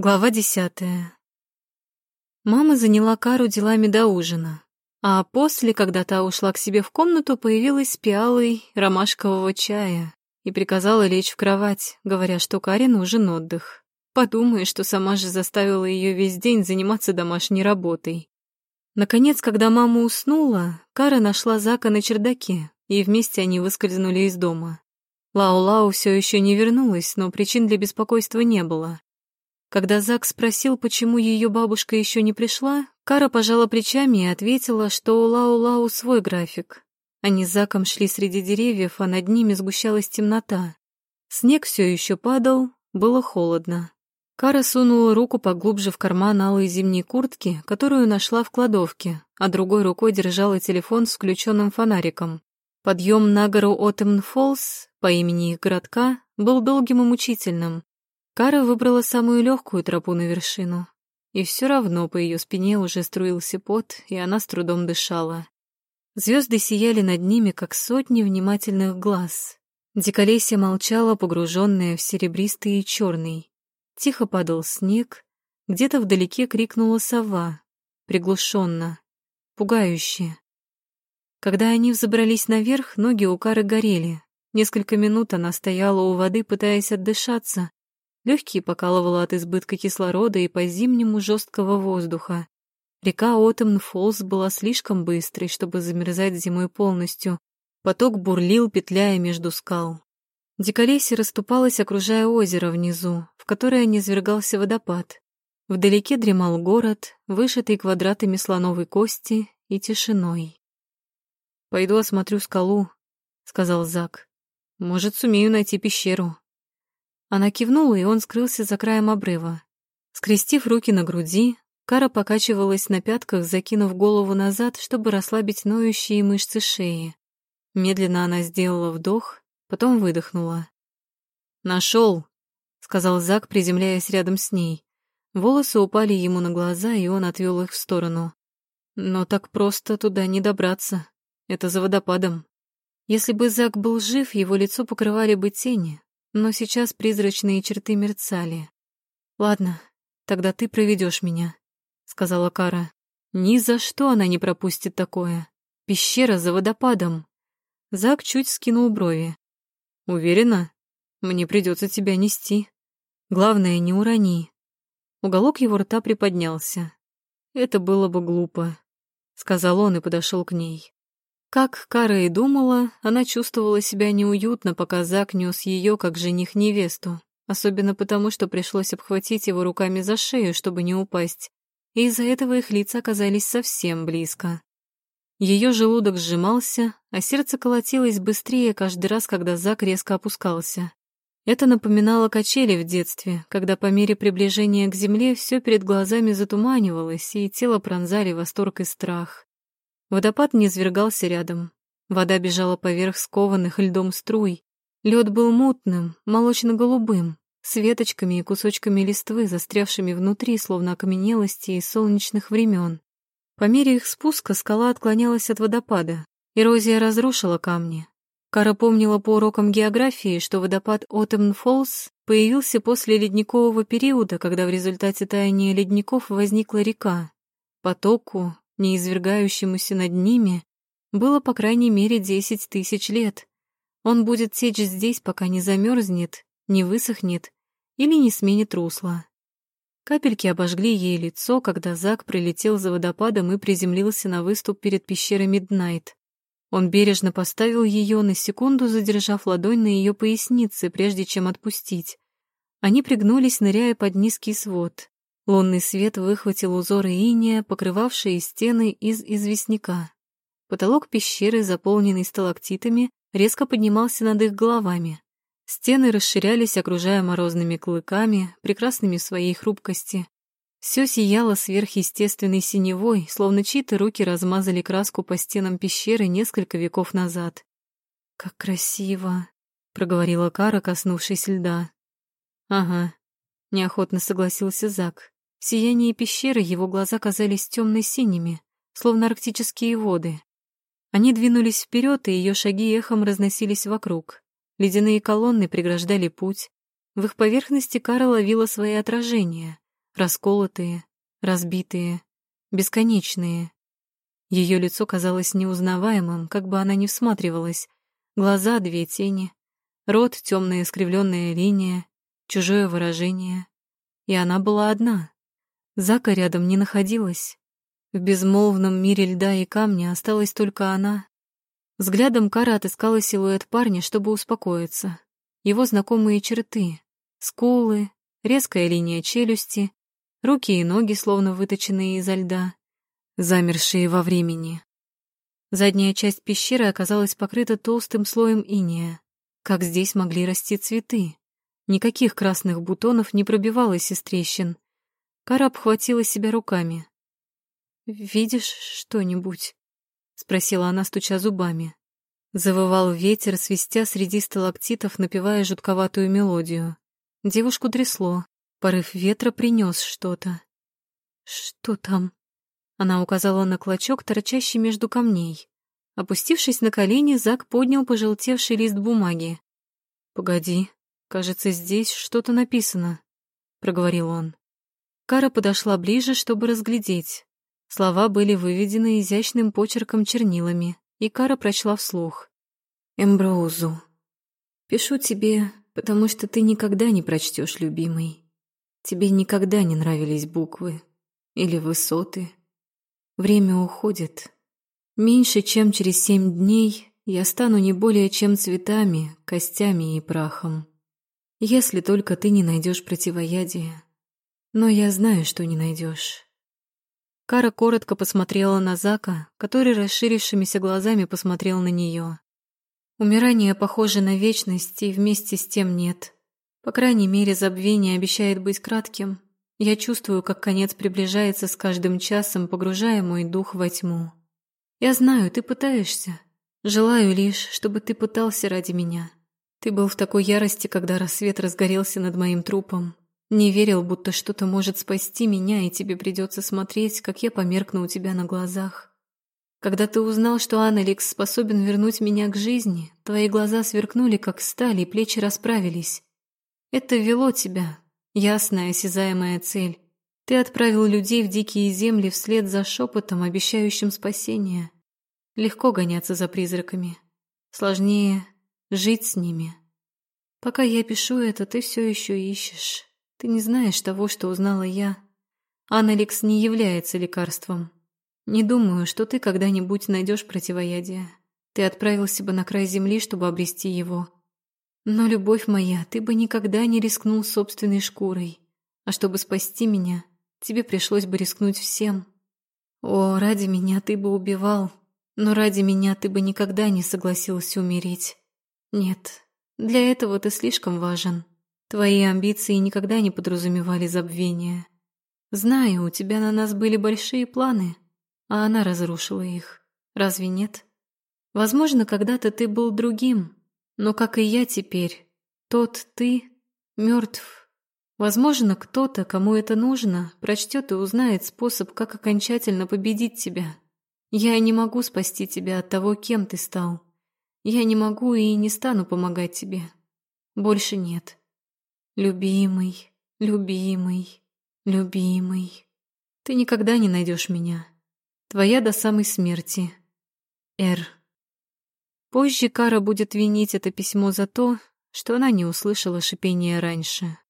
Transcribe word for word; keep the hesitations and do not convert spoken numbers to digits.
Глава десятая. Мама заняла Кару делами до ужина, а после, когда та ушла к себе в комнату, появилась с пиалой ромашкового чая и приказала лечь в кровать, говоря, что Каре нужен отдых. Подумай, что сама же заставила ее весь день заниматься домашней работой. Наконец, когда мама уснула, Кара нашла Зака на чердаке, и вместе они выскользнули из дома. Лау-Лау все еще не вернулась, но причин для беспокойства не было. Когда Зак спросил, почему ее бабушка еще не пришла, Кара пожала плечами и ответила, что у Лау-Лау свой график. Они с Заком шли среди деревьев, а над ними сгущалась темнота. Снег все еще падал, было холодно. Кара сунула руку поглубже в карман алой зимней куртки, которую нашла в кладовке, а другой рукой держала телефон с включенным фонариком. Подъем на гору Оттемн-Фоллс по имени их городка был долгим и мучительным. Кара выбрала самую легкую тропу на вершину, и все равно по ее спине уже струился пот, и она с трудом дышала. Звезды сияли над ними, как сотни внимательных глаз. Диколесье молчало, погруженное в серебристый и черный. Тихо падал снег, где-то вдалеке крикнула сова, приглушенно, пугающе. Когда они взобрались наверх, ноги у Кары горели. Несколько минут она стояла у воды, пытаясь отдышаться. Легкие покалывало от избытка кислорода и по-зимнему жесткого воздуха. Река Оттемн-Фоллс была слишком быстрой, чтобы замерзать зимой полностью. Поток бурлил, петляя между скал. Диколесье расступалось, окружая озеро внизу, в которое низвергался водопад. Вдалеке дремал город, вышитый квадратами слоновой кости и тишиной. «Пойду осмотрю скалу», — сказал Зак. «Может, сумею найти пещеру». Она кивнула, и он скрылся за краем обрыва. Скрестив руки на груди, Кара покачивалась на пятках, закинув голову назад, чтобы расслабить ноющие мышцы шеи. Медленно она сделала вдох, потом выдохнула. «Нашел», — сказал Зак, приземляясь рядом с ней. Волосы упали ему на глаза, и он отвел их в сторону. «Но так просто туда не добраться. Это за водопадом». Если бы Зак был жив, его лицо покрывали бы тени. Но сейчас призрачные черты мерцали. «Ладно, тогда ты проведешь меня», — сказала Кара. Ни за что она не пропустит такое. Пещера за водопадом. Зак чуть скинул брови. «Уверена? Мне придется тебя нести. Главное, не урони». Уголок его рта приподнялся. «Это было бы глупо», — сказал он и подошел к ней. Как Кара и думала, она чувствовала себя неуютно, пока Зак нес ее как жених невесту, особенно потому, что пришлось обхватить его руками за шею, чтобы не упасть, и из-за этого их лица оказались совсем близко. Ее желудок сжимался, а сердце колотилось быстрее каждый раз, когда Зак резко опускался. Это напоминало качели в детстве, когда по мере приближения к земле все перед глазами затуманивалось, и тело пронзали восторг и страх. Водопад низвергался рядом. Вода бежала поверх скованных льдом струй. Лед был мутным, молочно-голубым, с веточками и кусочками листвы, застрявшими внутри, словно окаменелости из солнечных времен. По мере их спуска скала отклонялась от водопада. Эрозия разрушила камни. Кара помнила по урокам географии, что водопад Оттемн-Фоллс появился после ледникового периода, когда в результате таяния ледников возникла река. Потоку, не извергающемуся над ними, было по крайней мере десять тысяч лет. Он будет течь здесь, пока не замерзнет, не высохнет или не сменит русло. Капельки обожгли ей лицо, когда Зак прилетел за водопадом и приземлился на выступ перед пещерой Миднайт. Он бережно поставил ее, на секунду задержав ладонь на ее пояснице, прежде чем отпустить. Они пригнулись, ныряя под низкий свод. Лунный свет выхватил узоры инея, покрывавшие стены из известняка. Потолок пещеры, заполненный сталактитами, резко поднимался над их головами. Стены расширялись, окружая морозными клыками, прекрасными в своей хрупкости. Все сияло сверхъестественной синевой, словно чьи-то руки размазали краску по стенам пещеры несколько веков назад. «Как красиво!» — проговорила Кара, коснувшись льда. «Ага», — неохотно согласился Зак. В сиянии пещеры его глаза казались темно-синими, словно арктические воды. Они двинулись вперед, и ее шаги эхом разносились вокруг. Ледяные колонны преграждали путь. В их поверхности Кара ловила свои отражения. расколотые, разбитые, бесконечные. Ее лицо казалось неузнаваемым, как бы она ни всматривалась. Глаза — две тени, рот — темная искривленная линия, чужое выражение. И она была одна. Зака рядом не находилась. В безмолвном мире льда и камня осталась только она. Взглядом Кара отыскала силуэт парня, чтобы успокоиться. Его знакомые черты — скулы, резкая линия челюсти, руки и ноги, словно выточенные изо льда, замершие во времени. Задняя часть пещеры оказалась покрыта толстым слоем инея. Как здесь могли расти цветы? Никаких красных бутонов не пробивалось из трещин. Кара обхватила себя руками. «Видишь что-нибудь?» — спросила она, стуча зубами. Завывал ветер, свистя среди сталактитов, напевая жутковатую мелодию. Девушку трясло. Порыв ветра принес что-то. «Что там?» Она указала на клочок, торчащий между камней. Опустившись на колени, Зак поднял пожелтевший лист бумаги. «Погоди, кажется, здесь что-то написано», — проговорил он. Кара подошла ближе, чтобы разглядеть. Слова были выведены изящным почерком чернилами, и Кара прочла вслух. «Эмброузу. Пишу тебе, потому что ты никогда не прочтешь, любимый. Тебе никогда не нравились буквы или высоты. Время уходит. Меньше чем через семь дней я стану не более чем цветами, костями и прахом. Если только ты не найдешь противоядия. Но я знаю, что не найдешь». Кара коротко посмотрела на Зака, который расширившимися глазами посмотрел на нее. Умирание похоже на вечность, и вместе с тем нет. По крайней мере, забвение обещает быть кратким. Я чувствую, как конец приближается с каждым часом, погружая мой дух во тьму. Я знаю, ты пытаешься. Желаю лишь, чтобы ты пытался ради меня. Ты был в такой ярости, когда рассвет разгорелся над моим трупом. Не верил, будто что-то может спасти меня, и тебе придется смотреть, как я померкну у тебя на глазах. Когда ты узнал, что Аннеликс способен вернуть меня к жизни, твои глаза сверкнули, как сталь, и плечи расправились. Это вело тебя, ясная, осязаемая цель. Ты отправил людей в дикие земли вслед за шепотом, обещающим спасение. Легко гоняться за призраками. Сложнее жить с ними. Пока я пишу это, ты все еще ищешь. Ты не знаешь того, что узнала я. Аннеликс не является лекарством. Не думаю, что ты когда-нибудь найдешь противоядие. Ты отправился бы на край земли, чтобы обрести его. Но, любовь моя, ты бы никогда не рискнул собственной шкурой. А чтобы спасти меня, тебе пришлось бы рискнуть всем. О, ради меня ты бы убивал, но ради меня ты бы никогда не согласился умереть. Нет, для этого ты слишком важен. Твои амбиции никогда не подразумевали забвения. Знаю, у тебя на нас были большие планы, а она разрушила их. Разве нет? Возможно, когда-то ты был другим, но, как и я теперь, тот ты мертв. Возможно, кто-то, кому это нужно, прочтет и узнает способ, как окончательно победить тебя. Я не могу спасти тебя от того, кем ты стал. Я не могу и не стану помогать тебе. Больше нет. Любимый, любимый, любимый. Ты никогда не найдешь меня. Твоя до самой смерти. Р. Позже Кара будет винить это письмо за то, что она не услышала шипения раньше.